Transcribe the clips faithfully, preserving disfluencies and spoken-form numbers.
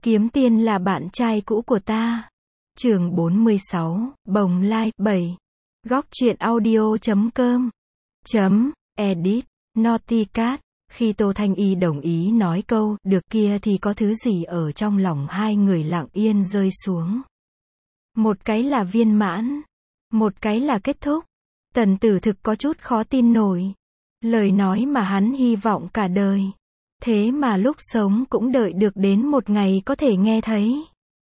Kiếm Tiên là bạn trai cũ của ta. Chương bốn mươi sáu, Bồng Lai, bảy. Góc truyện audio chấm com. Chấm, edit, Naughty Cat. Khi Tô Thanh Y đồng ý nói câu, được kia thì có thứ gì ở trong lòng hai người lặng yên rơi xuống. Một cái là viên mãn, một cái là kết thúc. Tần Tử Thực có chút khó tin nổi. Lời nói mà hắn hy vọng cả đời. Thế mà lúc sống cũng đợi được đến một ngày có thể nghe thấy.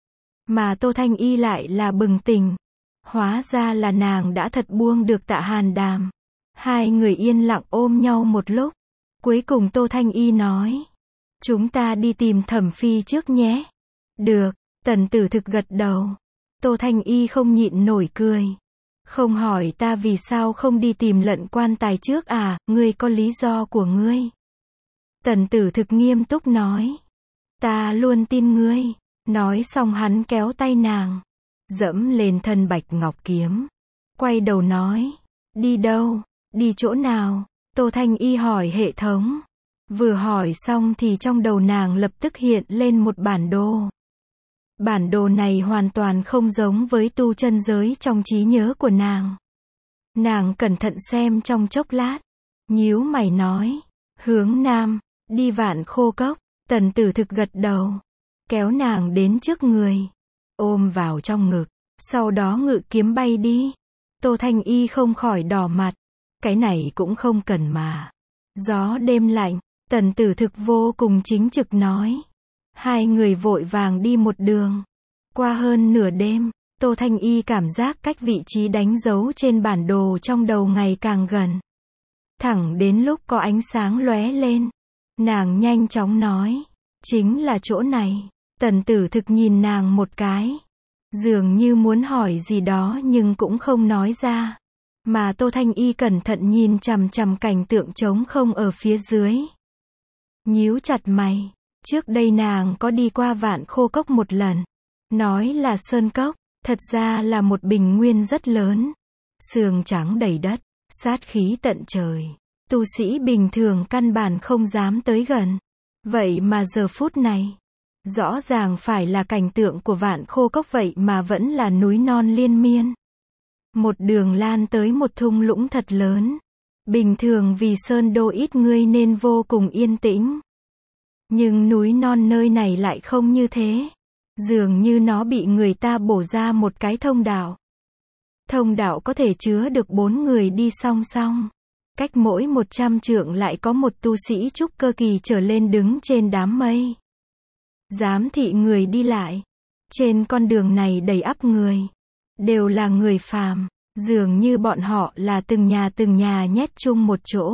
Mà Tô Thanh Y lại là bừng tỉnh. Hóa ra là nàng đã thật buông được Tạ Hàn Đàm. Hai người yên lặng ôm nhau một lúc. Cuối cùng Tô Thanh Y nói. Chúng ta đi tìm Thẩm Phi trước nhé. Được, Tần Tử Thực gật đầu. Tô Thanh Y không nhịn nổi cười. Không hỏi ta vì sao không đi tìm Lận quan tài trước à, ngươi có lý do của ngươi. Tần Tử Thực nghiêm túc nói. Ta luôn tin ngươi. Nói xong hắn kéo tay nàng. Dẫm lên thân bạch ngọc kiếm. Quay đầu nói. Đi đâu? Đi chỗ nào? Tô Thanh Y hỏi hệ thống. Vừa hỏi xong thì trong đầu nàng lập tức hiện lên một bản đồ. Bản đồ này hoàn toàn không giống với tu chân giới trong trí nhớ của nàng. Nàng cẩn thận xem trong chốc lát. Nhíu mày nói. Hướng nam, đi Vạn Khô Cốc. Tần Tử Thực gật đầu. Kéo nàng đến trước người. Ôm vào trong ngực. Sau đó ngự kiếm bay đi. Tô Thanh Y không khỏi đỏ mặt. Cái này cũng không cần mà. Gió đêm lạnh. Tần Tử Thực vô cùng chính trực nói. Hai người vội vàng đi một đường. Qua hơn nửa đêm, Tô Thanh Y cảm giác cách vị trí đánh dấu trên bản đồ trong đầu ngày càng gần. Thẳng đến lúc có ánh sáng lóe lên. Nàng nhanh chóng nói. Chính là chỗ này. Tần Tử Thực nhìn nàng một cái. Dường như muốn hỏi gì đó nhưng cũng không nói ra. Mà Tô Thanh Y cẩn thận nhìn chằm chằm cảnh tượng trống không ở phía dưới. Nhíu chặt mày. Trước đây nàng có đi qua Vạn Khô Cốc một lần. Nói là sơn cốc, thật ra là một bình nguyên rất lớn. Sương trắng đầy đất, sát khí tận trời. Tu sĩ bình thường căn bản không dám tới gần. Vậy mà giờ phút này, rõ ràng phải là cảnh tượng của Vạn Khô Cốc vậy mà vẫn là núi non liên miên. Một đường lan tới một thung lũng thật lớn. Bình thường vì sơn đô ít người nên vô cùng yên tĩnh. Nhưng núi non nơi này lại không như thế. Dường như nó bị người ta bổ ra một cái thông đạo. Thông đạo có thể chứa được bốn người đi song song. Cách mỗi một trăm trượng lại có một tu sĩ trúc cơ kỳ trở lên đứng trên đám mây. Giám thị người đi lại. Trên con đường này đầy ắp người. Đều là người phàm. Dường như bọn họ là từng nhà từng nhà nhét chung một chỗ.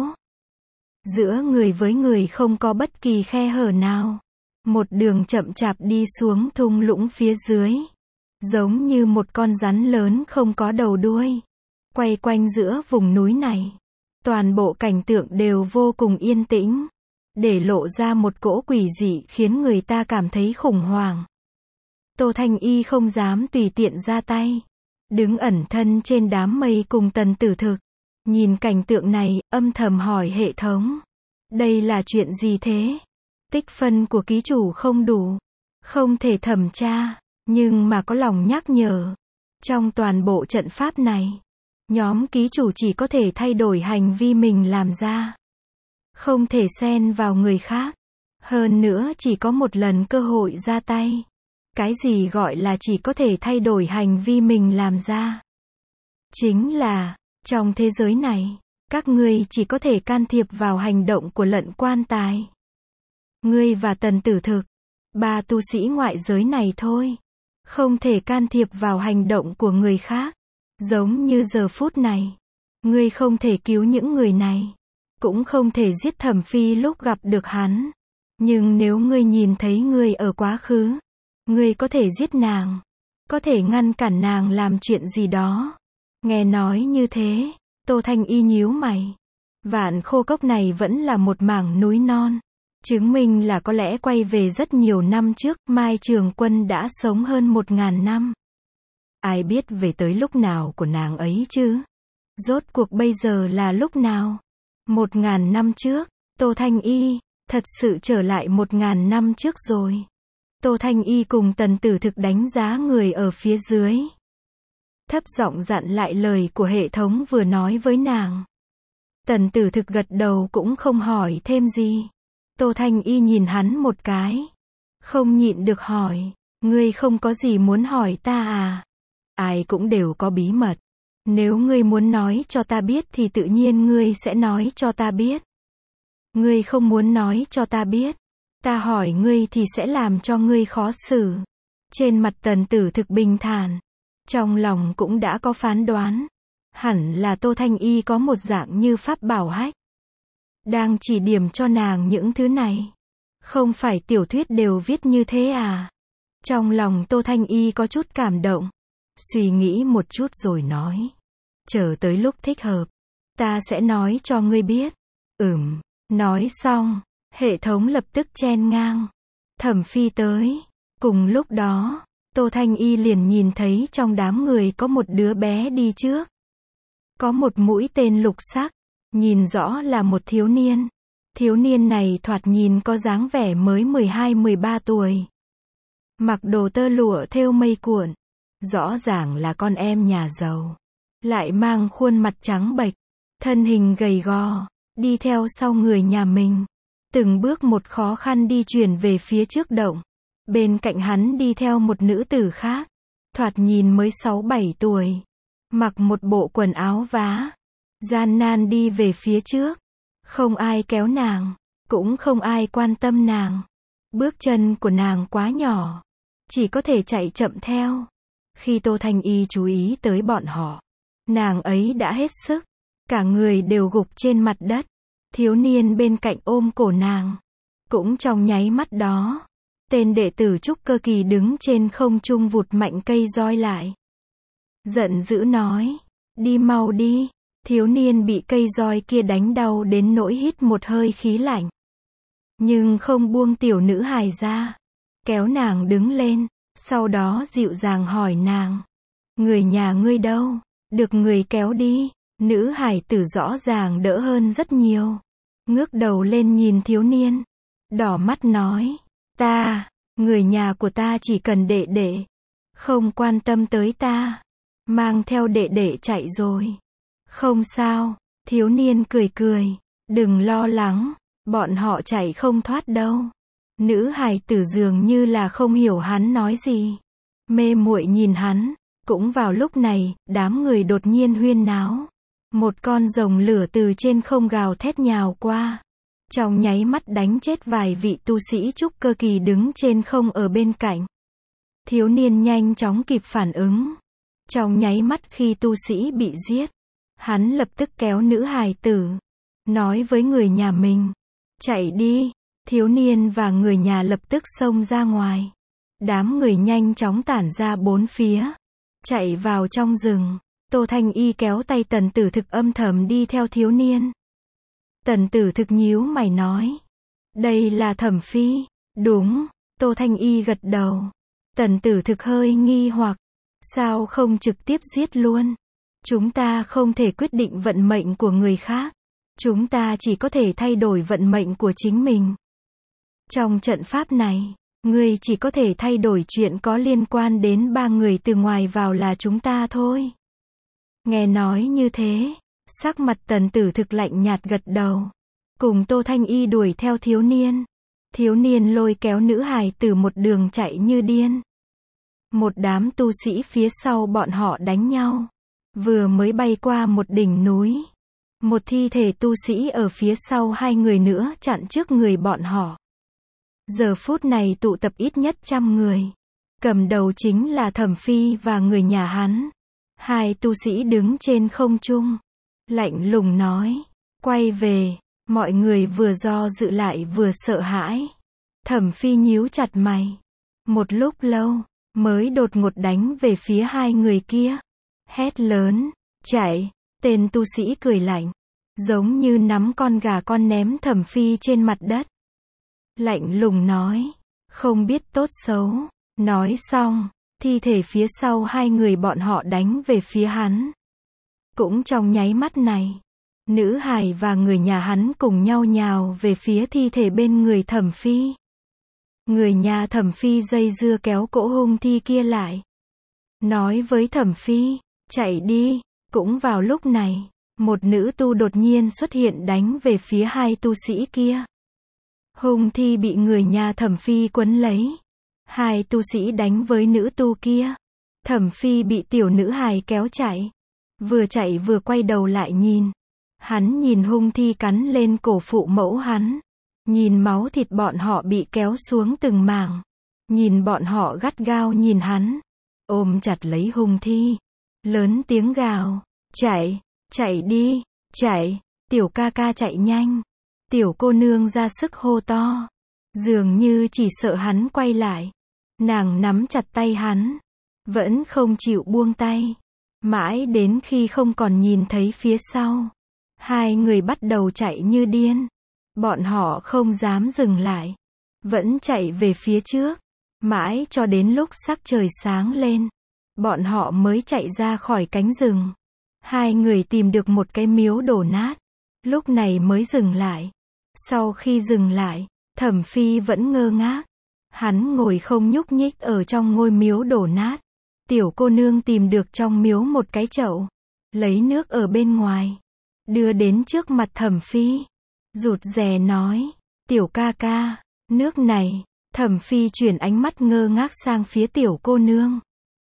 Giữa người với người không có bất kỳ khe hở nào. Một đường chậm chạp đi xuống thung lũng phía dưới. Giống như một con rắn lớn không có đầu đuôi. Quay quanh giữa vùng núi này. Toàn bộ cảnh tượng đều vô cùng yên tĩnh. Để lộ ra một cỗ quỷ dị khiến người ta cảm thấy khủng hoảng. Tô Thanh Y không dám tùy tiện ra tay. Đứng ẩn thân trên đám mây cùng Tần Tử Thực. Nhìn cảnh tượng này, âm thầm hỏi hệ thống. Đây là chuyện gì thế? Tích phân của ký chủ không đủ. Không thể thẩm tra. Nhưng mà có lòng nhắc nhở. Trong toàn bộ trận pháp này, nhóm ký chủ chỉ có thể thay đổi hành vi mình làm ra. Không thể xen vào người khác. Hơn nữa chỉ có một lần cơ hội ra tay. Cái gì gọi là chỉ có thể thay đổi hành vi mình làm ra? Chính là, trong thế giới này, các ngươi chỉ có thể can thiệp vào hành động của Lận quan tài. Ngươi và Tần Tử Thực, ba tu sĩ ngoại giới này thôi. Không thể can thiệp vào hành động của người khác. Giống như giờ phút này. Ngươi không thể cứu những người này. Cũng không thể giết Thẩm Phi lúc gặp được hắn. Nhưng nếu ngươi nhìn thấy ngươi ở quá khứ, ngươi có thể giết nàng. Có thể ngăn cản nàng làm chuyện gì đó. Nghe nói như thế, Tô Thanh Y nhíu mày. Vạn Khô Cốc này vẫn là một mảng núi non. Chứng minh là có lẽ quay về rất nhiều năm trước, Mai Trường Quân đã sống hơn một ngàn năm. Ai biết về tới lúc nào của nàng ấy chứ? Rốt cuộc bây giờ là lúc nào? Một ngàn năm trước, Tô Thanh Y, thật sự trở lại một ngàn năm trước rồi. Tô Thanh Y cùng Tần Tử Thực đánh giá người ở phía dưới. Thấp giọng dặn lại lời của hệ thống vừa nói với nàng. Tần Tử Thực gật đầu cũng không hỏi thêm gì. Tô Thanh Y nhìn hắn một cái. Không nhịn được hỏi, ngươi không có gì muốn hỏi ta à? Ai cũng đều có bí mật. Nếu ngươi muốn nói cho ta biết thì tự nhiên ngươi sẽ nói cho ta biết. Ngươi không muốn nói cho ta biết, ta hỏi ngươi thì sẽ làm cho ngươi khó xử. Trên mặt Tần Tử Thực bình thản, trong lòng cũng đã có phán đoán. Hẳn là Tô Thanh Y có một dạng như pháp bảo hách, đang chỉ điểm cho nàng những thứ này. Không phải tiểu thuyết đều viết như thế à? Trong lòng Tô Thanh Y có chút cảm động. Suy nghĩ một chút rồi nói. Chờ tới lúc thích hợp, ta sẽ nói cho ngươi biết. Ừm, nói xong, hệ thống lập tức chen ngang. Thẩm Phi tới. Cùng lúc đó, Tô Thanh Y liền nhìn thấy trong đám người có một đứa bé đi trước. Có một mũi tên lục sắc, nhìn rõ là một thiếu niên. Thiếu niên này thoạt nhìn có dáng vẻ mới mười hai mười ba tuổi. Mặc đồ tơ lụa thêu mây cuộn, rõ ràng là con em nhà giàu. Lại mang khuôn mặt trắng bệch, thân hình gầy gò, đi theo sau người nhà mình. Từng bước một khó khăn đi chuyển về phía trước động. Bên cạnh hắn đi theo một nữ tử khác, thoạt nhìn mới sáu bảy tuổi. Mặc một bộ quần áo vá, gian nan đi về phía trước. Không ai kéo nàng, cũng không ai quan tâm nàng. Bước chân của nàng quá nhỏ, chỉ có thể chạy chậm theo. Khi Tô Thanh Y chú ý tới bọn họ, nàng ấy đã hết sức, cả người đều gục trên mặt đất. Thiếu niên bên cạnh ôm cổ nàng. Cũng trong nháy mắt đó, tên đệ tử trúc cơ kỳ đứng trên không trung vụt mạnh cây roi lại. Giận dữ nói, đi mau đi. Thiếu niên bị cây roi kia đánh đau đến nỗi hít một hơi khí lạnh. Nhưng không buông tiểu nữ hài ra. Kéo nàng đứng lên, sau đó dịu dàng hỏi nàng. Người nhà ngươi đâu? Được người kéo đi. Nữ hài tử rõ ràng đỡ hơn rất nhiều. Ngước đầu lên nhìn thiếu niên. Đỏ mắt nói. Ta, người nhà của ta chỉ cần đệ đệ. Không quan tâm tới ta. Mang theo đệ đệ chạy rồi. Không sao, thiếu niên cười cười. Đừng lo lắng, bọn họ chạy không thoát đâu. Nữ hài tử dường như là không hiểu hắn nói gì. Mê muội nhìn hắn. Cũng vào lúc này, đám người đột nhiên huyên náo. Một con rồng lửa từ trên không gào thét nhào qua. Trong nháy mắt đánh chết vài vị tu sĩ trúc cơ kỳ đứng trên không ở bên cạnh. Thiếu niên nhanh chóng kịp phản ứng. Trong nháy mắt khi tu sĩ bị giết, hắn lập tức kéo nữ hài tử, nói với người nhà mình. Chạy đi. Thiếu niên và người nhà lập tức xông ra ngoài. Đám người nhanh chóng tản ra bốn phía. Chạy vào trong rừng. Tô Thanh Y kéo tay Tần Tử Thực âm thầm đi theo thiếu niên. Tần Tử Thực nhíu mày nói. Đây là Thẩm Phi. Đúng. Tô Thanh Y gật đầu. Tần Tử Thực hơi nghi hoặc. Sao không trực tiếp giết luôn? Chúng ta không thể quyết định vận mệnh của người khác. Chúng ta chỉ có thể thay đổi vận mệnh của chính mình. Trong trận pháp này, ngươi chỉ có thể thay đổi chuyện có liên quan đến ba người từ ngoài vào là chúng ta thôi. Nghe nói như thế, sắc mặt Tần Tử Thực lạnh nhạt gật đầu. Cùng Tô Thanh Y đuổi theo thiếu niên. Thiếu niên lôi kéo nữ hài từ một đường chạy như điên. Một đám tu sĩ phía sau bọn họ đánh nhau. Vừa mới bay qua một đỉnh núi. Một thi thể tu sĩ ở phía sau hai người nữa chặn trước người bọn họ. Giờ phút này tụ tập ít nhất trăm người. Cầm đầu chính là Thẩm Phi và người nhà hắn. Hai tu sĩ đứng trên không trung. Lạnh lùng nói. Quay về. Mọi người vừa do dự lại vừa sợ hãi. Thẩm Phi nhíu chặt mày. Một lúc lâu, mới đột ngột đánh về phía hai người kia. Hét lớn. Chạy. Tên tu sĩ cười lạnh. Giống như nắm con gà con ném Thẩm Phi trên mặt đất. Lạnh lùng nói. Không biết tốt xấu. Nói xong, thi thể phía sau hai người bọn họ đánh về phía hắn. Cũng trong nháy mắt này, nữ hài và người nhà hắn cùng nhau nhào về phía thi thể bên người Thẩm Phi. Người nhà Thẩm Phi dây dưa kéo cỗ hung thi kia lại. Nói với Thẩm Phi, chạy đi. Cũng vào lúc này, một nữ tu đột nhiên xuất hiện đánh về phía hai tu sĩ kia. Hung thi bị người nhà Thẩm Phi quấn lấy. Hai tu sĩ đánh với nữ tu kia. Thẩm Phi bị tiểu nữ hài kéo chạy. Vừa chạy vừa quay đầu lại nhìn. Hắn nhìn hung thi cắn lên cổ phụ mẫu hắn. Nhìn máu thịt bọn họ bị kéo xuống từng mảng. Nhìn bọn họ gắt gao nhìn hắn. Ôm chặt lấy hung thi. Lớn tiếng gào. Chạy, chạy đi, chạy, tiểu ca ca chạy nhanh. Tiểu cô nương ra sức hô to. Dường như chỉ sợ hắn quay lại. Nàng nắm chặt tay hắn. Vẫn không chịu buông tay. Mãi đến khi không còn nhìn thấy phía sau. Hai người bắt đầu chạy như điên. Bọn họ không dám dừng lại. Vẫn chạy về phía trước. Mãi cho đến lúc sắc trời sáng lên. Bọn họ mới chạy ra khỏi cánh rừng. Hai người tìm được một cái miếu đổ nát. Lúc này mới dừng lại. Sau khi dừng lại, Thẩm Phi vẫn ngơ ngác. Hắn ngồi không nhúc nhích ở trong ngôi miếu đổ nát. Tiểu cô nương tìm được trong miếu một cái chậu. Lấy nước ở bên ngoài. Đưa đến trước mặt Thẩm Phi. Rụt rè nói. Tiểu ca ca, nước này. Thẩm Phi chuyển ánh mắt ngơ ngác sang phía tiểu cô nương.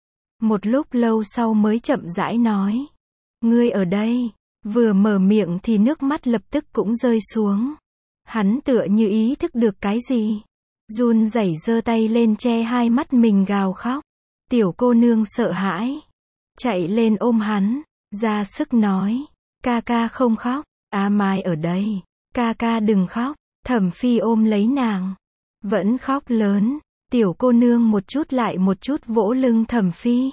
Một lúc lâu sau mới chậm rãi nói. Ngươi ở đây. Vừa mở miệng thì nước mắt lập tức cũng rơi xuống. Hắn tựa như ý thức được cái gì. Run rẩy giơ tay lên che hai mắt mình gào khóc. Tiểu cô nương sợ hãi. Chạy lên ôm hắn. Ra sức nói. Ca ca không khóc. A Mai ở đây. Ca ca đừng khóc. Thẩm Phi ôm lấy nàng. Vẫn khóc lớn. Tiểu cô nương một chút lại một chút vỗ lưng Thẩm Phi.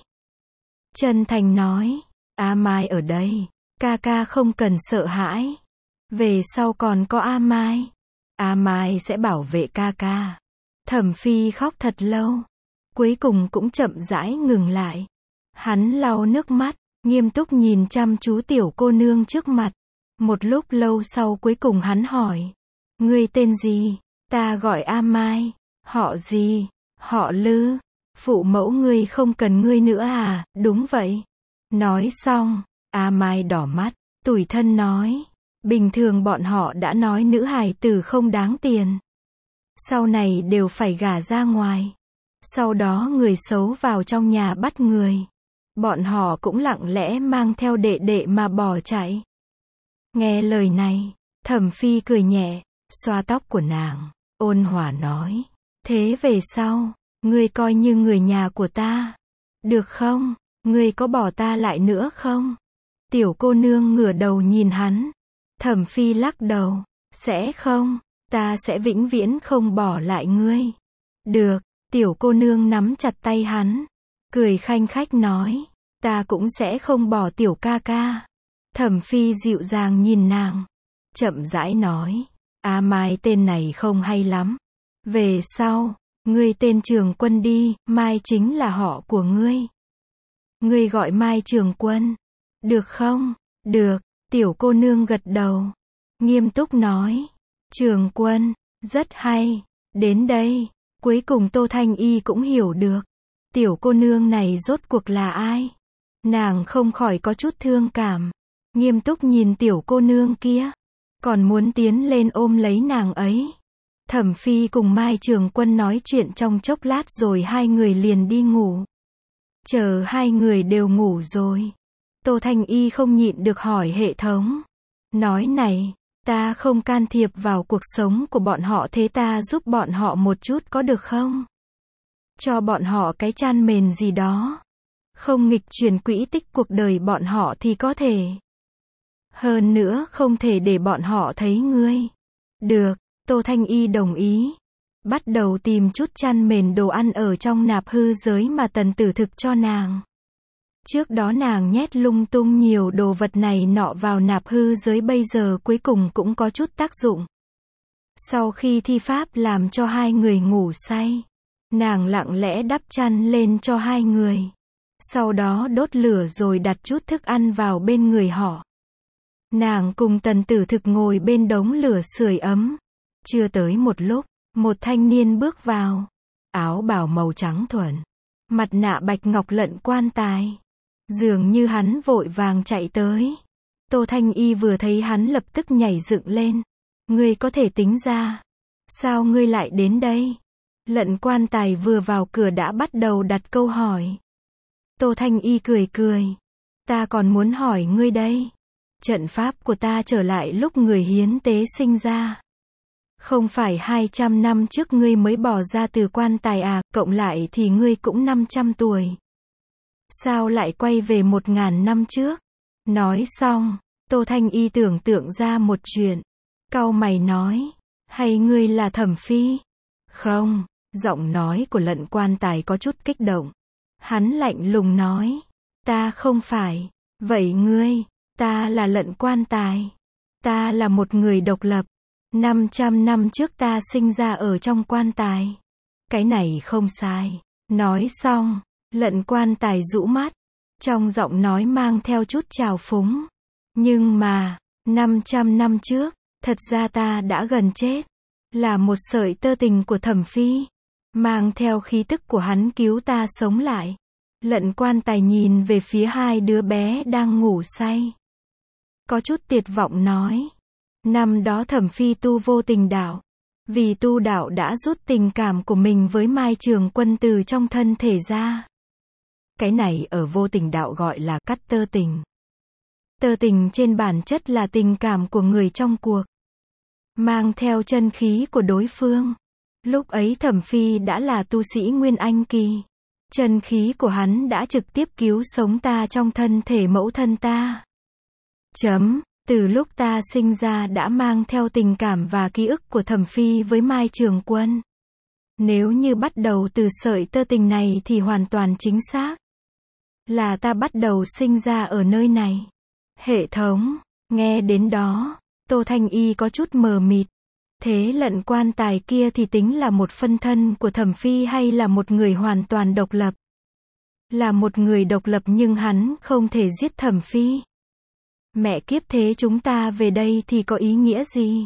Chân thành nói. A Mai ở đây. Ca ca không cần sợ hãi. Về sau còn có A Mai. A Mai sẽ bảo vệ ca ca. Thẩm Phi khóc thật lâu. Cuối cùng cũng chậm rãi ngừng lại. Hắn lau nước mắt. Nghiêm túc nhìn chăm chú tiểu cô nương trước mặt. Một lúc lâu sau cuối cùng hắn hỏi. Ngươi tên gì? Ta gọi A Mai. Họ gì? Họ Lư. Phụ mẫu ngươi không cần ngươi nữa à? Đúng vậy. Nói xong, A Mai đỏ mắt, tủi thân nói. Bình thường bọn họ đã nói nữ hài tử không đáng tiền. Sau này đều phải gả ra ngoài. Sau đó người xấu vào trong nhà bắt người. Bọn họ cũng lặng lẽ mang theo đệ đệ mà bỏ chạy. Nghe lời này, Thẩm Phi cười nhẹ, xoa tóc của nàng, ôn hòa nói. Thế về sau, ngươi coi như người nhà của ta. Được không? Ngươi có bỏ ta lại nữa không? Tiểu cô nương ngửa đầu nhìn hắn. Thẩm Phi lắc đầu. Sẽ không. Ta sẽ vĩnh viễn không bỏ lại ngươi. Được. Tiểu cô nương nắm chặt tay hắn. Cười khanh khách nói. Ta cũng sẽ không bỏ tiểu ca ca. Thẩm Phi dịu dàng nhìn nàng. Chậm rãi nói. A Mai tên này không hay lắm. Về sau, ngươi tên Trường Quân đi, Mai chính là họ của ngươi. Ngươi gọi Mai Trường Quân. Được không? Được. Tiểu cô nương gật đầu. Nghiêm túc nói. Trường Quân. Rất hay. Đến đây. Cuối cùng Tô Thanh Y cũng hiểu được. Tiểu cô nương này rốt cuộc là ai? Nàng không khỏi có chút thương cảm. Nghiêm túc nhìn tiểu cô nương kia. Còn muốn tiến lên ôm lấy nàng ấy. Thẩm Phi cùng Mai Trường Quân nói chuyện trong chốc lát rồi hai người liền đi ngủ. Chờ hai người đều ngủ rồi. Tô Thanh Y không nhịn được hỏi hệ thống. Nói này, ta không can thiệp vào cuộc sống của bọn họ thế ta giúp bọn họ một chút có được không? Cho bọn họ cái chan mền gì đó. Không nghịch chuyển quỹ tích cuộc đời bọn họ thì có thể. Hơn nữa không thể để bọn họ thấy ngươi. Được, Tô Thanh Y đồng ý. Bắt đầu tìm chút chăn mền đồ ăn ở trong nạp hư giới mà Tần Tử thực cho nàng. Trước đó nàng nhét lung tung nhiều đồ vật này nọ vào nạp hư giới bây giờ cuối cùng cũng có chút tác dụng. Sau khi thi pháp làm cho hai người ngủ say, nàng lặng lẽ đắp chăn lên cho hai người. Sau đó đốt lửa rồi đặt chút thức ăn vào bên người họ. Nàng cùng Tần Tử thực ngồi bên đống lửa sưởi ấm. Chưa tới một lúc, Một thanh niên bước vào. Áo bào màu trắng thuần. Mặt nạ bạch ngọc lẫn quan tài. Dường như hắn vội vàng chạy tới. Tô Thanh Y vừa thấy hắn lập tức nhảy dựng lên. Ngươi có thể tính ra. Sao ngươi lại đến đây? Lận quan tài vừa vào cửa đã bắt đầu đặt câu hỏi. Tô Thanh Y cười cười. Ta còn muốn hỏi ngươi đây. Trận pháp của ta trở lại lúc người hiến tế sinh ra. Không phải hai trăm năm trước ngươi mới bỏ ra từ quan tài à, cộng lại thì ngươi cũng năm trăm tuổi. Sao lại quay về một ngàn năm trước? Nói xong, Tô Thanh Y tưởng tượng ra một chuyện. Cau mày nói, hay ngươi là Thẩm Phi? Không, giọng nói của lận quan tài có chút kích động. Hắn lạnh lùng nói, ta không phải. Vậy ngươi? Ta là lận quan tài. Ta là một người độc lập. năm trăm năm trước ta sinh ra ở trong quan tài. Cái này không sai. Nói xong, lận quan tài rũ mắt. Trong giọng nói mang theo chút trào phúng. Nhưng mà, năm trăm năm trước, thật ra ta đã gần chết. Là một sợi tơ tình của Thẩm Phi. Mang theo khí tức của hắn cứu ta sống lại. Lận quan tài nhìn về phía hai đứa bé đang ngủ say. Có chút tuyệt vọng nói. Năm đó Thẩm Phi tu vô tình đạo. Vì tu đạo đã rút tình cảm của mình với Mai Trường Quân từ trong thân thể ra. Cái này ở vô tình đạo gọi là cắt tơ tình. Tơ tình trên bản chất là tình cảm của người trong cuộc. Mang theo chân khí của đối phương. Lúc ấy Thẩm Phi đã là tu sĩ Nguyên Anh kỳ. Chân khí của hắn đã trực tiếp cứu sống ta trong thân thể mẫu thân ta. Chấm. Từ lúc ta sinh ra đã mang theo tình cảm và ký ức của Thẩm Phi với Mai Trường Quân. Nếu như bắt đầu từ sợi tơ tình này thì hoàn toàn chính xác. Là ta bắt đầu sinh ra ở nơi này. Hệ thống. Nghe đến đó, Tô Thanh Y có chút mờ mịt. Thế lận quan tài kia thì tính là một phân thân của Thẩm Phi hay là một người hoàn toàn độc lập? Là một người độc lập nhưng hắn không thể giết Thẩm Phi. Mẹ kiếp, thế chúng ta về đây thì có ý nghĩa gì?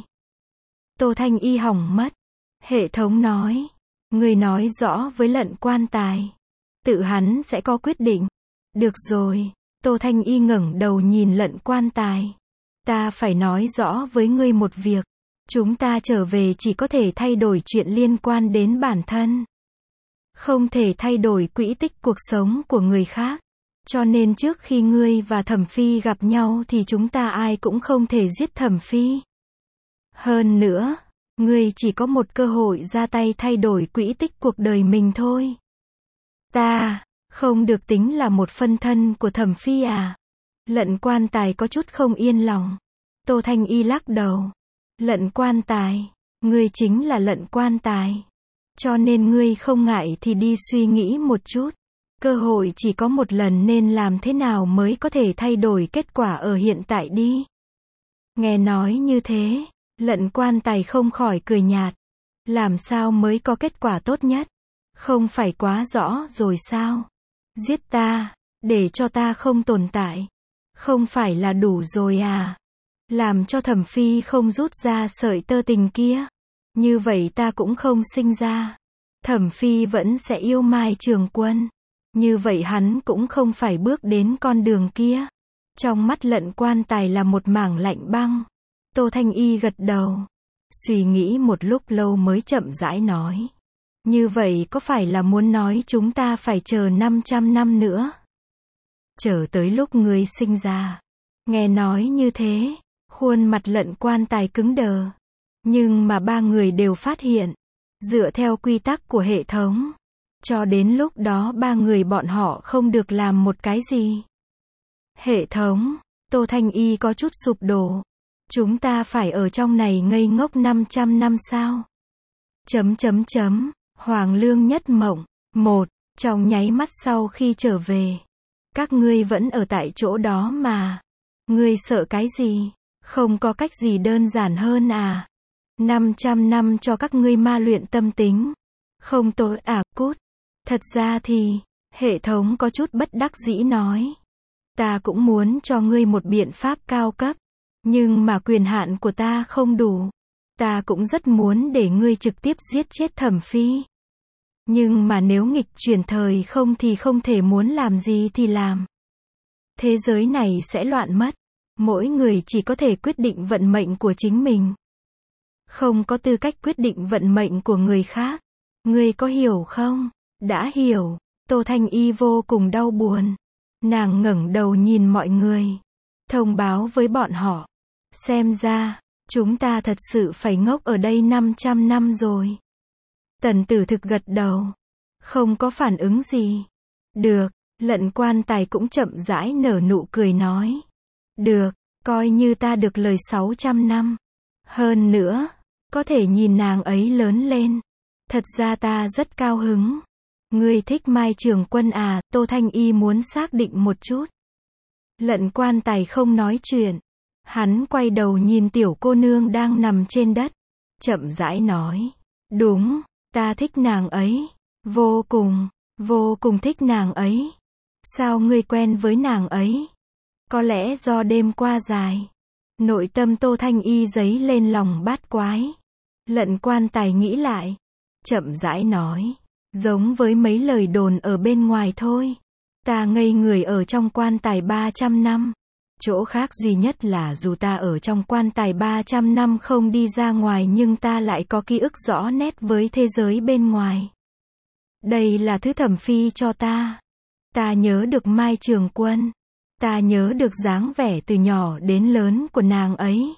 Tô Thanh Y hỏng mất. Hệ thống nói. Người nói rõ với lận quan tài. Tự hắn sẽ có quyết định. Được rồi. Tô Thanh Y ngẩng đầu nhìn lận quan tài. Ta phải nói rõ với ngươi một việc. Chúng ta trở về chỉ có thể thay đổi chuyện liên quan đến bản thân. Không thể thay đổi quỹ tích cuộc sống của người khác. Cho nên trước khi ngươi và Thẩm Phi gặp nhau thì chúng ta ai cũng không thể giết Thẩm Phi. Hơn nữa, ngươi chỉ có một cơ hội ra tay thay đổi quỹ tích cuộc đời mình thôi. Ta, không được tính là một phân thân của Thẩm Phi à? Lận quan tài có chút không yên lòng. Tô Thanh Y lắc đầu. Lận quan tài, ngươi chính là lận quan tài. Cho nên ngươi không ngại thì đi suy nghĩ một chút. Cơ hội chỉ có một lần nên làm thế nào mới có thể thay đổi kết quả ở hiện tại đi. Nghe nói như thế, lận quan tài không khỏi cười nhạt. Làm sao mới có kết quả tốt nhất? Không phải quá rõ rồi sao? Giết ta, để cho ta không tồn tại. Không phải là đủ rồi à? Làm cho Thẩm Phi không rút ra sợi tơ tình kia. Như vậy ta cũng không sinh ra. Thẩm Phi vẫn sẽ yêu Mai Trường Quân. Như vậy hắn cũng không phải bước đến con đường kia. Trong mắt lận quan tài là một mảng lạnh băng. Tô Thanh Y gật đầu. Suy nghĩ một lúc lâu mới chậm rãi nói. Như vậy có phải là muốn nói chúng ta phải chờ năm trăm năm nữa? Chờ tới lúc ngươi sinh ra. Nghe nói như thế, khuôn mặt lận quan tài cứng đờ. Nhưng mà ba người đều phát hiện. Dựa theo quy tắc của hệ thống. Cho đến lúc đó ba người bọn họ không được làm một cái gì. Hệ thống, Tô Thanh Y có chút sụp đổ. Chúng ta phải ở trong này ngây ngốc năm trăm năm sao? Chấm chấm chấm, Hoàng Lương Nhất Mộng. Một, trong nháy mắt sau khi trở về. Các ngươi vẫn ở tại chỗ đó mà. Ngươi sợ cái gì? Không có cách gì đơn giản hơn à? năm trăm năm cho các ngươi ma luyện tâm tính. Không tốt à, cút. Thật ra thì, hệ thống có chút bất đắc dĩ nói. Ta cũng muốn cho ngươi một biện pháp cao cấp. Nhưng mà quyền hạn của ta không đủ. Ta cũng rất muốn để ngươi trực tiếp giết chết Thẩm Phi. Nhưng mà nếu nghịch chuyển thời không thì không thể muốn làm gì thì làm. Thế giới này sẽ loạn mất. Mỗi người chỉ có thể quyết định vận mệnh của chính mình. Không có tư cách quyết định vận mệnh của người khác. Ngươi có hiểu không? Đã hiểu. Tô Thanh Y vô cùng đau buồn. Nàng ngẩng đầu nhìn mọi người. Thông báo với bọn họ. Xem ra, chúng ta thật sự phải ngốc ở đây năm trăm năm rồi. Tần Tử Thực gật đầu. Không có phản ứng gì. Được, Lận Quan Tài cũng chậm rãi nở nụ cười nói. Được, coi như ta được lời sáu trăm năm. Hơn nữa, có thể nhìn nàng ấy lớn lên. Thật ra ta rất cao hứng. Ngươi thích Mai Trường Quân à? Tô Thanh Y muốn xác định một chút. Lận Quan Tài không nói chuyện. Hắn quay đầu nhìn tiểu cô nương đang nằm trên đất. Chậm rãi nói. Đúng, ta thích nàng ấy. Vô cùng, vô cùng thích nàng ấy. Sao ngươi quen với nàng ấy? Có lẽ do đêm qua dài. Nội tâm Tô Thanh Y dấy lên lòng bát quái. Lận Quan Tài nghĩ lại. Chậm rãi nói. Giống với mấy lời đồn ở bên ngoài thôi. Ta ngây người ở trong quan tài ba trăm năm. Chỗ khác duy nhất là dù ta ở trong quan tài ba trăm năm không đi ra ngoài nhưng ta lại có ký ức rõ nét với thế giới bên ngoài. Đây là thứ Thẩm Phi cho ta. Ta nhớ được Mai Trường Quân. Ta nhớ được dáng vẻ từ nhỏ đến lớn của nàng ấy.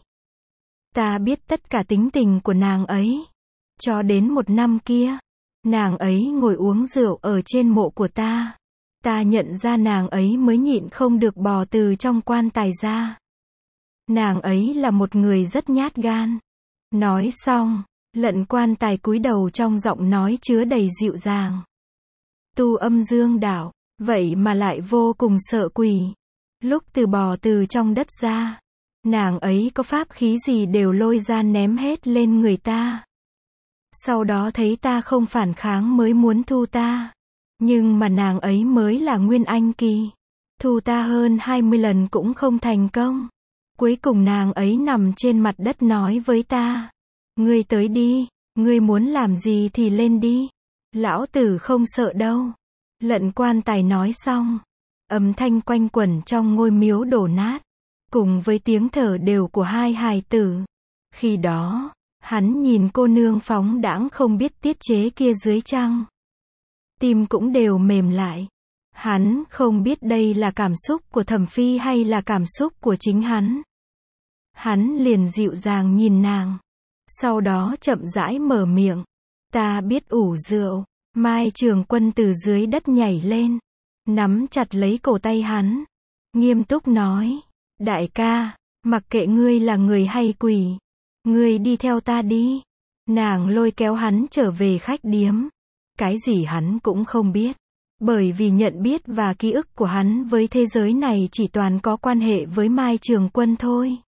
Ta biết tất cả tính tình của nàng ấy. Cho đến một năm kia, nàng ấy ngồi uống rượu ở trên mộ của ta. Ta nhận ra nàng ấy mới nhịn không được bò từ trong quan tài ra. Nàng ấy là một người rất nhát gan. Nói xong, Lận Quan Tài cúi đầu trong giọng nói chứa đầy dịu dàng. Tu âm dương đạo, vậy mà lại vô cùng sợ quỷ. Lúc từ bò từ trong đất ra, nàng ấy có pháp khí gì đều lôi ra ném hết lên người ta. Sau đó thấy ta không phản kháng mới muốn thu ta. Nhưng mà nàng ấy mới là Nguyên Anh kỳ. Thu ta hơn hai mươi lần cũng không thành công. Cuối cùng nàng ấy nằm trên mặt đất nói với ta. Ngươi tới đi, ngươi muốn làm gì thì lên đi. Lão tử không sợ đâu. Lận Quan Tài nói xong. Âm thanh quanh quẩn trong ngôi miếu đổ nát. Cùng với tiếng thở đều của hai hài tử. Khi đó, hắn nhìn cô nương phóng đãng không biết tiết chế kia dưới trăng. Tim cũng đều mềm lại. Hắn không biết đây là cảm xúc của Thẩm Phi hay là cảm xúc của chính hắn. Hắn liền dịu dàng nhìn nàng. Sau đó chậm rãi mở miệng. Ta biết ủ rượu. Mai Trường Quân từ dưới đất nhảy lên. Nắm chặt lấy cổ tay hắn. Nghiêm túc nói. Đại ca, mặc kệ ngươi là người hay quỷ. Ngươi đi theo ta đi. Nàng lôi kéo hắn trở về khách điếm. Cái gì hắn cũng không biết. Bởi vì nhận biết và ký ức của hắn với thế giới này chỉ toàn có quan hệ với Mai Trường Quân thôi.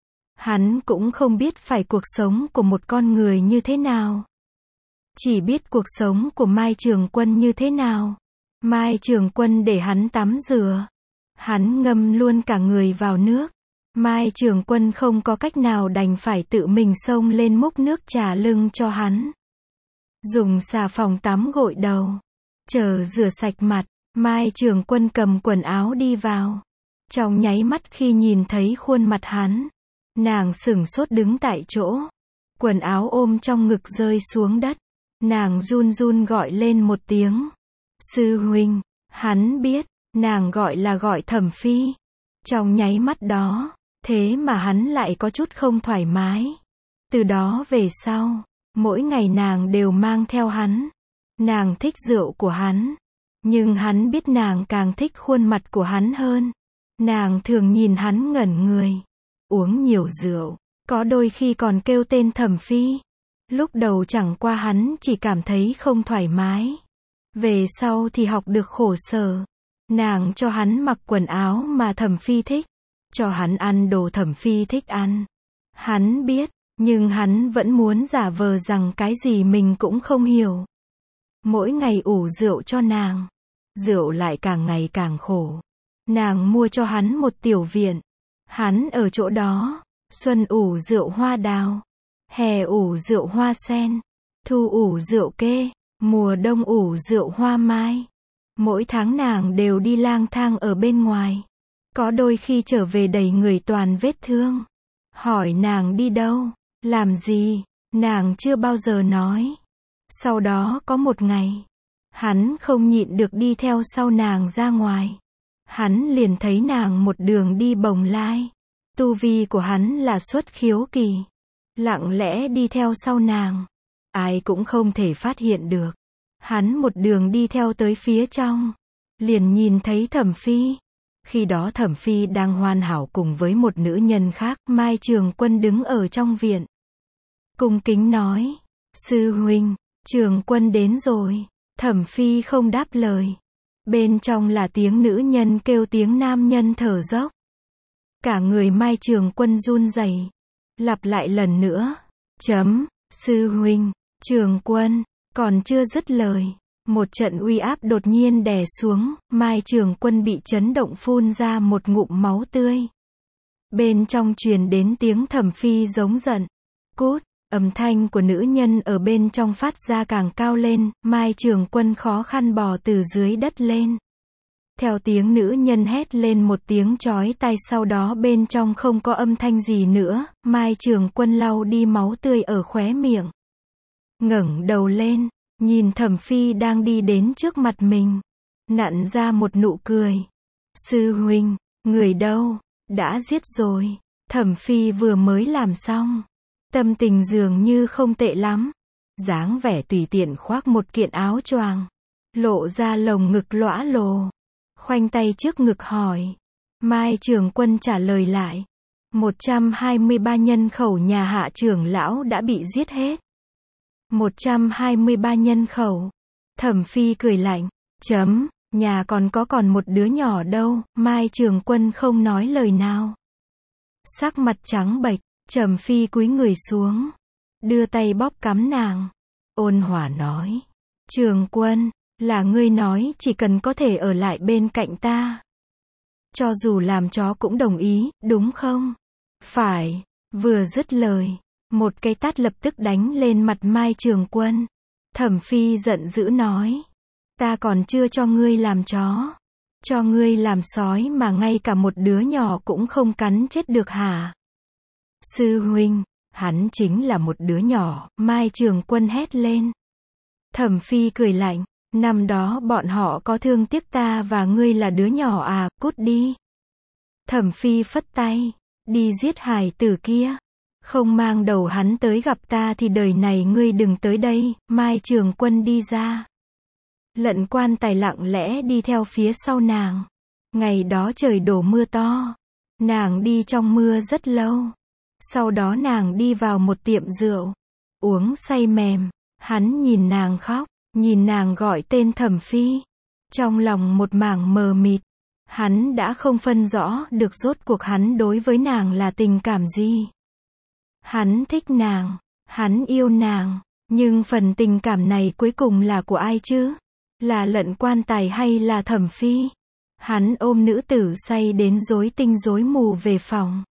Hắn cũng không biết phải cuộc sống của một con người như thế nào. Chỉ biết cuộc sống của Mai Trường Quân như thế nào. Mai Trường Quân để hắn tắm rửa. Hắn ngâm luôn cả người vào nước. Mai Trường Quân không có cách nào đành phải tự mình xông lên múc nước trà lưng cho hắn. Dùng xà phòng tắm gội đầu. Chờ rửa sạch mặt, Mai Trường Quân cầm quần áo đi vào. Trong nháy mắt khi nhìn thấy khuôn mặt hắn, nàng sửng sốt đứng tại chỗ. Quần áo ôm trong ngực rơi xuống đất. Nàng run run gọi lên một tiếng. Sư huynh, hắn biết, nàng gọi là gọi Thẩm Phi. Trong nháy mắt đó, thế mà hắn lại có chút không thoải mái. Từ đó về sau, mỗi ngày nàng đều mang theo hắn. Nàng thích rượu của hắn. Nhưng hắn biết nàng càng thích khuôn mặt của hắn hơn. Nàng thường nhìn hắn ngẩn người. Uống nhiều rượu. Có đôi khi còn kêu tên Thẩm Phi. Lúc đầu chẳng qua hắn chỉ cảm thấy không thoải mái. Về sau thì học được khổ sở. Nàng cho hắn mặc quần áo mà Thẩm Phi thích. Cho hắn ăn đồ Thẩm Phi thích ăn. Hắn biết, nhưng hắn vẫn muốn giả vờ rằng cái gì mình cũng không hiểu. Mỗi ngày ủ rượu cho nàng. Rượu lại càng ngày càng khổ. Nàng mua cho hắn một tiểu viện. Hắn ở chỗ đó, xuân ủ rượu hoa đào. Hè ủ rượu hoa sen, thu ủ rượu kê, mùa đông ủ rượu hoa mai. Mỗi tháng nàng đều đi lang thang ở bên ngoài. Có đôi khi trở về đầy người toàn vết thương. Hỏi nàng đi đâu, làm gì, nàng chưa bao giờ nói. Sau đó có một ngày, hắn không nhịn được đi theo sau nàng ra ngoài. Hắn liền thấy nàng một đường đi bồng lai. Tu vi của hắn là xuất khiếu kỳ. Lặng lẽ đi theo sau nàng. Ai cũng không thể phát hiện được. Hắn một đường đi theo tới phía trong. Liền nhìn thấy Thẩm Phi. Khi đó Thẩm Phi đang hoàn hảo cùng với một nữ nhân khác. Mai Trường Quân đứng ở trong viện. Cung kính nói. Sư huynh, Trường Quân đến rồi. Thẩm Phi không đáp lời. Bên trong là tiếng nữ nhân kêu, tiếng nam nhân thở dốc. Cả người Mai Trường Quân run rẩy. Lặp lại lần nữa. Chấm, sư huynh, Trường Quân, còn chưa dứt lời. Một trận uy áp đột nhiên đè xuống, Mai Trường Quân bị chấn động phun ra một ngụm máu tươi. Bên trong truyền đến tiếng Thẩm Phi giống giận. Cút, âm thanh của nữ nhân ở bên trong phát ra càng cao lên, Mai Trường Quân khó khăn bò từ dưới đất lên. Theo tiếng nữ nhân hét lên một tiếng chói tai, sau đó bên trong không có âm thanh gì nữa, Mai Trường Quân lau đi máu tươi ở khóe miệng. Ngẩng đầu lên, nhìn Thẩm Phi đang đi đến trước mặt mình. Nặn ra một nụ cười. Sư huynh, người đâu? Đã giết rồi. Thẩm Phi vừa mới làm xong. Tâm tình dường như không tệ lắm. Dáng vẻ tùy tiện khoác một kiện áo choàng. Lộ ra lồng ngực lõa lồ. Khoanh tay trước ngực hỏi. Mai Trường Quân trả lời lại. một trăm hai mươi ba nhân khẩu nhà Hạ trưởng lão đã bị giết hết. một trăm hai mươi ba nhân khẩu. Thẩm Phi cười lạnh. Chấm, nhà còn có còn một đứa nhỏ đâu. Mai Trường Quân không nói lời nào. Sắc mặt trắng bệch, Thẩm Phi cúi người xuống. Đưa tay bóp cắm nàng. Ôn hòa nói. Trường Quân, là ngươi nói chỉ cần có thể ở lại bên cạnh ta. Cho dù làm chó cũng đồng ý, đúng không? Phải. Vừa dứt lời, một cái tát lập tức đánh lên mặt Mai Trường Quân. Thẩm Phi giận dữ nói. Ta còn chưa cho ngươi làm chó. Cho ngươi làm sói mà ngay cả một đứa nhỏ cũng không cắn chết được hả? Sư huynh, hắn chính là một đứa nhỏ, Mai Trường Quân hét lên. Thẩm Phi cười lạnh. Năm đó bọn họ có thương tiếc ta và ngươi là đứa nhỏ à, cút đi. Thẩm Phi phất tay. Đi giết hài tử kia. Không mang đầu hắn tới gặp ta thì đời này ngươi đừng tới đây. Mai Trường Quân đi ra. Lận Quan Tài lặng lẽ đi theo phía sau nàng. Ngày đó trời đổ mưa to. Nàng đi trong mưa rất lâu. Sau đó nàng đi vào một tiệm rượu. Uống say mềm. Hắn nhìn nàng khóc. Nhìn nàng gọi tên Thẩm Phi. Trong lòng một mảng mờ mịt. Hắn đã không phân rõ được rốt cuộc hắn đối với nàng là tình cảm gì. Hắn thích nàng. Hắn yêu nàng. Nhưng phần tình cảm này cuối cùng là của ai chứ? Là Lận Quan Tài hay là Thẩm Phi? Hắn ôm nữ tử say đến rối tinh rối mù về phòng.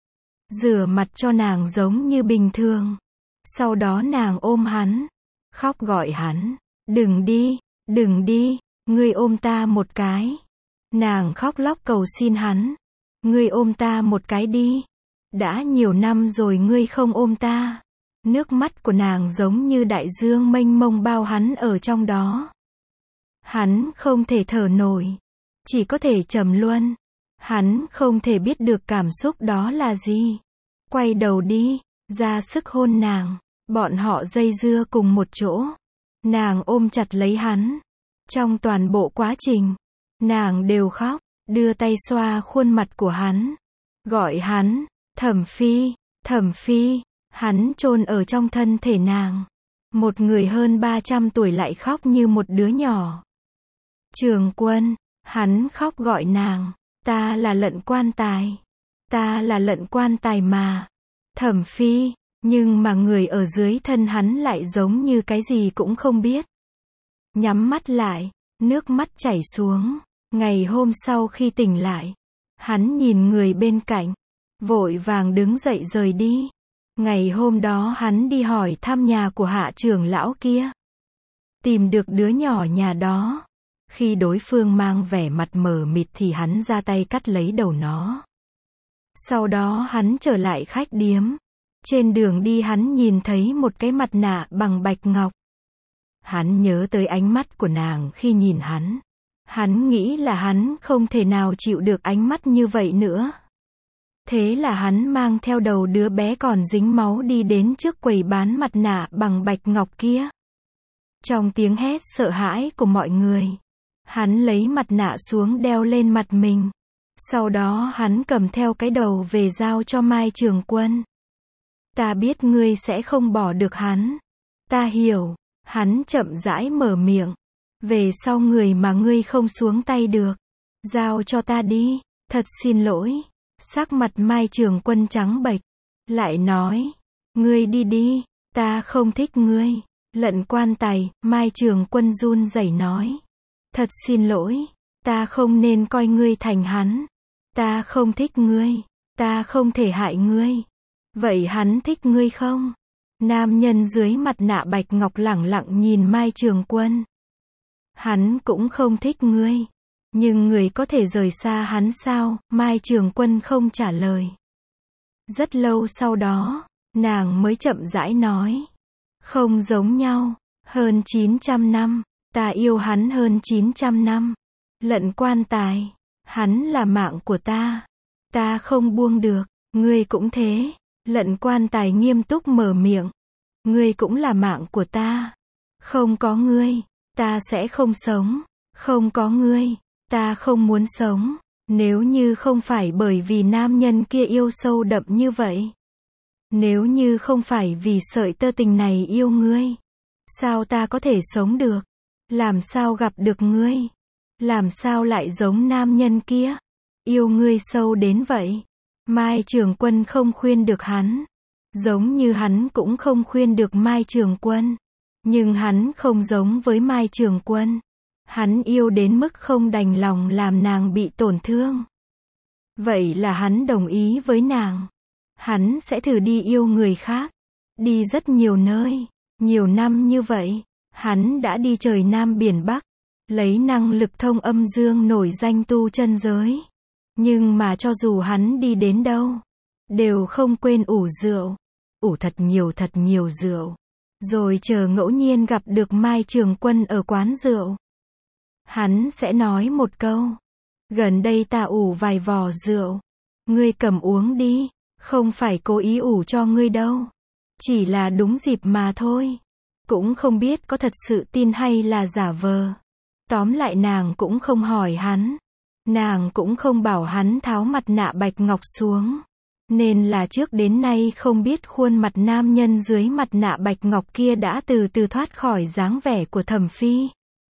Rửa mặt cho nàng giống như bình thường. Sau đó nàng ôm hắn. Khóc gọi hắn. Đừng đi, đừng đi, ngươi ôm ta một cái. Nàng khóc lóc cầu xin hắn. Ngươi ôm ta một cái đi. Đã nhiều năm rồi ngươi không ôm ta. Nước mắt của nàng giống như đại dương mênh mông bao hắn ở trong đó. Hắn không thể thở nổi. Chỉ có thể trầm luân. Hắn không thể biết được cảm xúc đó là gì. Quay đầu đi, ra sức hôn nàng. Bọn họ dây dưa cùng một chỗ. Nàng ôm chặt lấy hắn. Trong toàn bộ quá trình, nàng đều khóc, đưa tay xoa khuôn mặt của hắn. Gọi hắn, Thẩm Phi, Thẩm Phi, hắn chôn ở trong thân thể nàng. Một người hơn ba trăm tuổi lại khóc như một đứa nhỏ. Trường Quân, hắn khóc gọi nàng, ta là Lận Quan Tài. Ta là Lận Quan Tài mà. Thẩm Phi. Nhưng mà người ở dưới thân hắn lại giống như cái gì cũng không biết. Nhắm mắt lại, nước mắt chảy xuống. Ngày hôm sau khi tỉnh lại, hắn nhìn người bên cạnh, vội vàng đứng dậy rời đi. Ngày hôm đó hắn đi hỏi thăm nhà của Hạ trưởng lão kia. Tìm được đứa nhỏ nhà đó. Khi đối phương mang vẻ mặt mờ mịt thì hắn ra tay cắt lấy đầu nó. Sau đó hắn trở lại khách điếm. Trên đường đi hắn nhìn thấy một cái mặt nạ bằng bạch ngọc. Hắn nhớ tới ánh mắt của nàng khi nhìn hắn. Hắn nghĩ là hắn không thể nào chịu được ánh mắt như vậy nữa. Thế là hắn mang theo đầu đứa bé còn dính máu đi đến trước quầy bán mặt nạ bằng bạch ngọc kia. Trong tiếng hét sợ hãi của mọi người, hắn lấy mặt nạ xuống đeo lên mặt mình. Sau đó hắn cầm theo cái đầu về giao cho Mai Trường Quân. Ta biết ngươi sẽ không bỏ được hắn. Ta hiểu. Hắn chậm rãi mở miệng. Về sau người mà ngươi không xuống tay được. Giao cho ta đi. Thật xin lỗi. Sắc mặt Mai Trường Quân trắng bệch. Lại nói. Ngươi đi đi. Ta không thích ngươi. Lận Quan Tài. Mai Trường Quân run rẩy nói. Thật xin lỗi. Ta không nên coi ngươi thành hắn. Ta không thích ngươi. Ta không thể hại ngươi. Vậy hắn thích ngươi không? Nam nhân dưới mặt nạ bạch ngọc lẳng lặng nhìn Mai Trường Quân. Hắn cũng không thích ngươi. Nhưng người có thể rời xa hắn sao? Mai Trường Quân không trả lời. Rất lâu sau đó, nàng mới chậm rãi nói. Không giống nhau. Hơn chín trăm năm. Ta yêu hắn hơn chín trăm năm. Lận Quan Tài. Hắn là mạng của ta. Ta không buông được. Ngươi cũng thế. Lận Quan Tài nghiêm túc mở miệng. Ngươi cũng là mạng của ta. Không có ngươi, ta sẽ không sống. Không có ngươi, ta không muốn sống. Nếu như không phải bởi vì nam nhân kia yêu sâu đậm như vậy. Nếu như không phải vì sợi tơ tình này yêu ngươi. Sao ta có thể sống được? Làm sao gặp được ngươi? Làm sao lại giống nam nhân kia? Yêu ngươi sâu đến vậy. Mai Trường Quân không khuyên được hắn. Giống như hắn cũng không khuyên được Mai Trường Quân. Nhưng hắn không giống với Mai Trường Quân. Hắn yêu đến mức không đành lòng làm nàng bị tổn thương. Vậy là hắn đồng ý với nàng. Hắn sẽ thử đi yêu người khác. Đi rất nhiều nơi. Nhiều năm như vậy. Hắn đã đi trời Nam biển Bắc. Lấy năng lực thông âm dương nổi danh tu chân giới. Nhưng mà cho dù hắn đi đến đâu, đều không quên ủ rượu. Ủ thật nhiều thật nhiều rượu. Rồi chờ ngẫu nhiên gặp được Mai Trường Quân ở quán rượu. Hắn sẽ nói một câu. Gần đây ta ủ vài vò rượu. Ngươi cầm uống đi. Không phải cố ý ủ cho ngươi đâu. Chỉ là đúng dịp mà thôi. Cũng không biết có thật sự tin hay là giả vờ. Tóm lại nàng cũng không hỏi hắn. Nàng cũng không bảo hắn tháo mặt nạ bạch ngọc xuống. Nên là trước đến nay không biết khuôn mặt nam nhân dưới mặt nạ bạch ngọc kia đã từ từ thoát khỏi dáng vẻ của Thẩm Phi.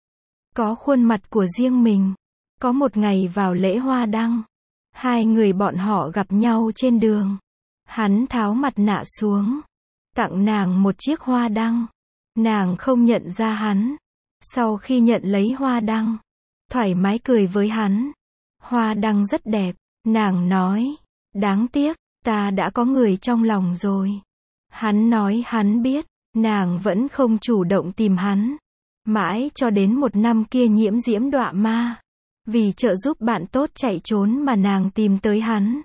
Có khuôn mặt của riêng mình. Có một ngày vào lễ hoa đăng. Hai người bọn họ gặp nhau trên đường. Hắn tháo mặt nạ xuống. Tặng nàng một chiếc hoa đăng. Nàng không nhận ra hắn. Sau khi nhận lấy hoa đăng, thoải mái cười với hắn. Hoa đăng rất đẹp. Nàng nói. Đáng tiếc, ta đã có người trong lòng rồi. Hắn nói hắn biết. Nàng vẫn không chủ động tìm hắn. Mãi cho đến một năm kia Nhiễm Diễm đọa ma. Vì trợ giúp bạn tốt chạy trốn mà nàng tìm tới hắn.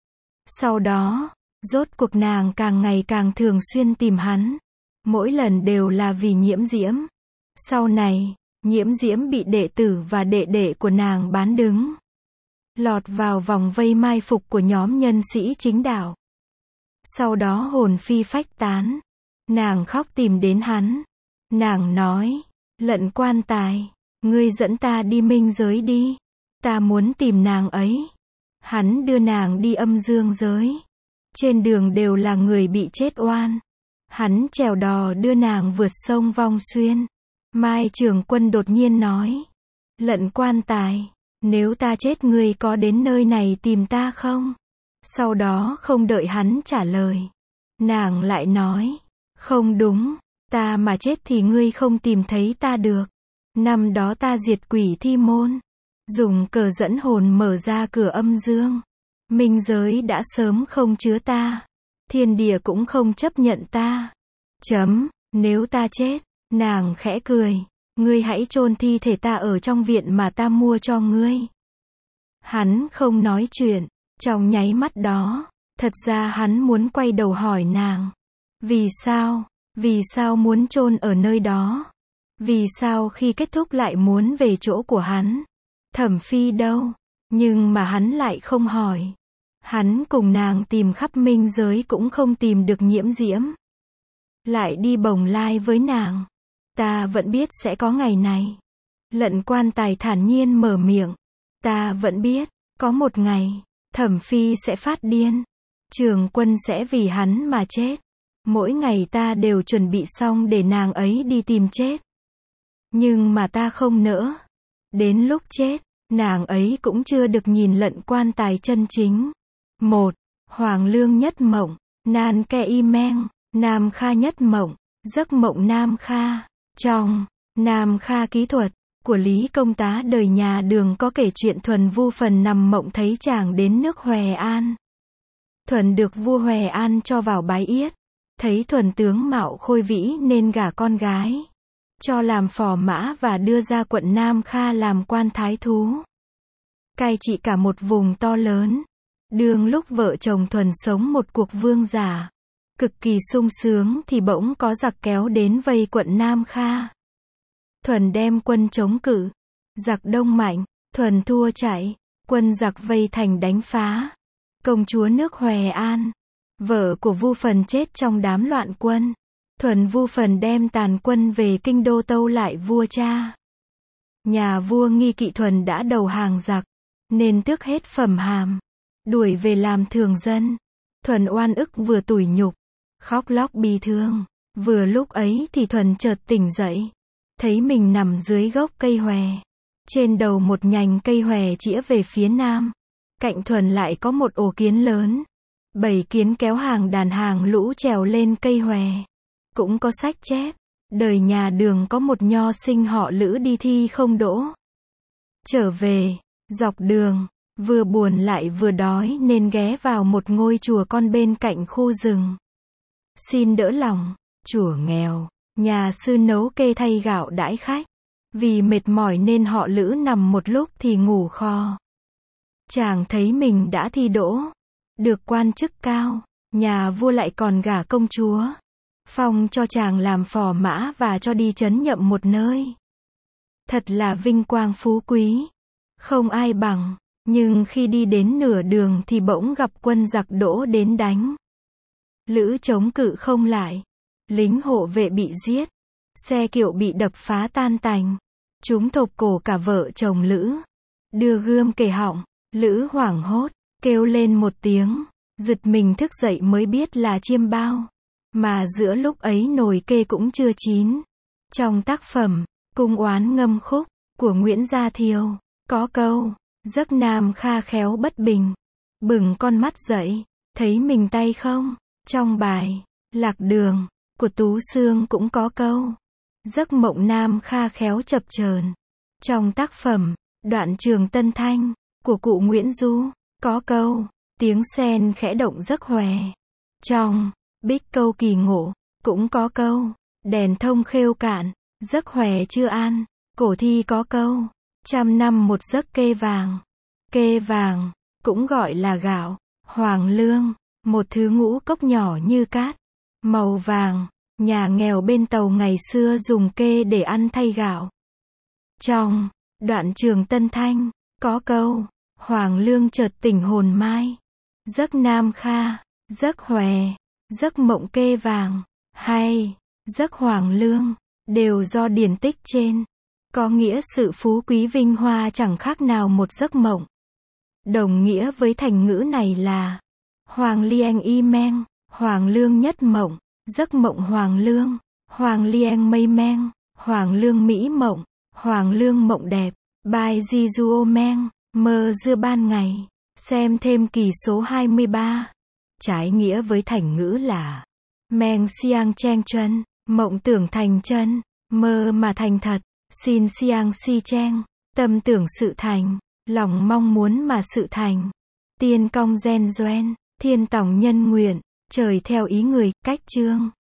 Sau đó, rốt cuộc nàng càng ngày càng thường xuyên tìm hắn. Mỗi lần đều là vì Nhiễm Diễm. Sau này, Nhiễm Diễm bị đệ tử và đệ đệ của nàng bán đứng. Lọt vào vòng vây mai phục của nhóm nhân sĩ chính đạo. Sau đó hồn phi phách tán. Nàng khóc tìm đến hắn. Nàng nói. Lận Quan Tài. Ngươi dẫn ta đi minh giới đi. Ta muốn tìm nàng ấy. Hắn đưa nàng đi âm dương giới. Trên đường đều là người bị chết oan. Hắn chèo đò đưa nàng vượt sông Vong Xuyên. Mai Trường Quân đột nhiên nói. Lận Quan Tài. Nếu ta chết ngươi có đến nơi này tìm ta không? Sau đó không đợi hắn trả lời. Nàng lại nói. Không đúng. Ta mà chết thì ngươi không tìm thấy ta được. Năm đó ta diệt quỷ thi môn. Dùng cờ dẫn hồn mở ra cửa âm dương. Minh giới đã sớm không chứa ta. thiên địa cũng không chấp nhận ta. Chấm, nếu ta chết, nàng khẽ cười, ngươi hãy chôn thi thể ta ở trong viện mà ta mua cho ngươi. Hắn không nói chuyện, trong nháy mắt đó, thật ra hắn muốn quay đầu hỏi nàng. Vì sao, vì sao muốn chôn ở nơi đó? Vì sao khi kết thúc lại muốn về chỗ của hắn? Thẩm Phi đâu? Nhưng mà hắn lại không hỏi. Hắn cùng nàng tìm khắp minh giới cũng không tìm được Nhiễm Diễm. Lại đi Bồng Lai với nàng. Ta vẫn biết sẽ có ngày này. Lận Quan Tài thản nhiên mở miệng. Ta vẫn biết, có một ngày, Thẩm Phi sẽ phát điên. Trường Quân sẽ vì hắn mà chết. Mỗi ngày ta đều chuẩn bị xong để nàng ấy đi tìm chết. Nhưng mà ta không nỡ. Đến lúc chết, nàng ấy cũng chưa được nhìn Lận Quan Tài chân chính. Một. Hoàng Lương nhất mộng, Nan Ke Y Meng, Nam Kha nhất mộng, giấc mộng Nam Kha. Trong Nam Kha ký thuật của Lý Công Tá đời nhà Đường có kể chuyện Thuần Vu Phần nằm mộng thấy chàng đến nước Huề An. Thuần được vua Huề An cho vào bái yết. Thấy Thuần tướng mạo khôi vĩ nên gả con gái cho làm phò mã và đưa ra quận Nam Kha làm quan thái thú, cai trị cả một vùng to lớn. Đương lúc vợ chồng Thuần sống một cuộc vương giả cực kỳ sung sướng thì bỗng có giặc kéo đến vây quận Nam Kha. Thuần đem quân chống cự, giặc đông mạnh, Thuần thua chạy, quân giặc vây thành đánh phá. Công chúa nước Huề An, vợ của Vu Phần chết trong đám loạn quân. Thuần Vu Phần đem tàn quân về kinh đô tâu lại vua cha. Nhà vua nghi kỵ Thuần đã đầu hàng giặc, nên tước hết phẩm hàm, đuổi về làm thường dân. Thuần oan ức vừa tủi nhục, khóc lóc bi thương. Vừa lúc ấy thì Thuần chợt tỉnh dậy, thấy mình nằm dưới gốc cây hòe. Trên đầu một nhành cây hòe chĩa về phía nam. Cạnh Thuần lại có một ổ kiến lớn. Bảy kiến kéo hàng đàn hàng lũ trèo lên cây hòe. Cũng có sách chép, đời nhà Đường có một nho sinh họ Lữ đi thi không đỗ. Trở về, dọc đường, vừa buồn lại vừa đói nên ghé vào một ngôi chùa con bên cạnh khu rừng. Xin đỡ lòng, chùa nghèo, nhà sư nấu kê thay gạo đãi khách. Vì mệt mỏi nên họ Lữ nằm một lúc thì ngủ kho. Chàng thấy mình đã thi đỗ, được quan chức cao, nhà vua lại còn gả công chúa. Phong cho chàng làm phò mã và cho đi trấn nhậm một nơi. Thật là vinh quang phú quý, không ai bằng. Nhưng khi đi đến nửa đường thì bỗng gặp quân giặc đỗ đến đánh. Lữ chống cự không lại. Lính hộ vệ bị giết. Xe kiệu bị đập phá tan tành. Chúng thộp cổ cả vợ chồng Lữ. Đưa gươm kề họng. Lữ hoảng hốt, kêu lên một tiếng. Giật mình thức dậy mới biết là chiêm bao. Mà giữa lúc ấy nồi kê cũng chưa chín. Trong tác phẩm Cung Oán Ngâm Khúc của Nguyễn Gia Thiều, có câu: giấc Nam Kha khéo bất bình, bừng con mắt dậy, thấy mình tay không. Trong bài Lạc Đường của Tú Xương cũng có câu: giấc mộng Nam Kha khéo chập chờn. Trong tác phẩm Đoạn Trường Tân Thanh của cụ Nguyễn Du, có câu: tiếng sen khẽ động giấc hòe. Trong Bích Câu Kỳ Ngộ cũng có câu: đèn thông khêu cạn, giấc hòe chưa an. Cổ thi có câu: trăm năm một giấc kê vàng. Kê vàng cũng gọi là gạo, hoàng lương, một thứ ngũ cốc nhỏ như cát, màu vàng. Nhà nghèo bên Tàu ngày xưa dùng kê để ăn thay gạo. Trong Đoạn Trường Tân Thanh có câu: hoàng lương chợt tỉnh hồn mai, giấc Nam Kha, giấc hòe, giấc mộng kê vàng, hay giấc hoàng lương, đều do điển tích trên, có nghĩa sự phú quý vinh hoa chẳng khác nào một giấc mộng. Đồng nghĩa với thành ngữ này là Hoàng Lieng Y Meng, hoàng lương nhất mộng, giấc mộng hoàng lương, hoàng lieng mây meng, hoàng lương mỹ mộng, hoàng lương mộng đẹp, bài di duo meng, mơ dưa ban ngày. Xem thêm kỳ số hai mươi ba. Trái nghĩa với thành ngữ là Meng Siang Cheng Chân, mộng tưởng thành chân, mơ mà thành thật. Xin Siang Si Cheng, tâm tưởng sự thành, lòng mong muốn mà sự thành. Tiên cong gen doen, thiên tòng nhân nguyện, Trời theo ý người, cách chương.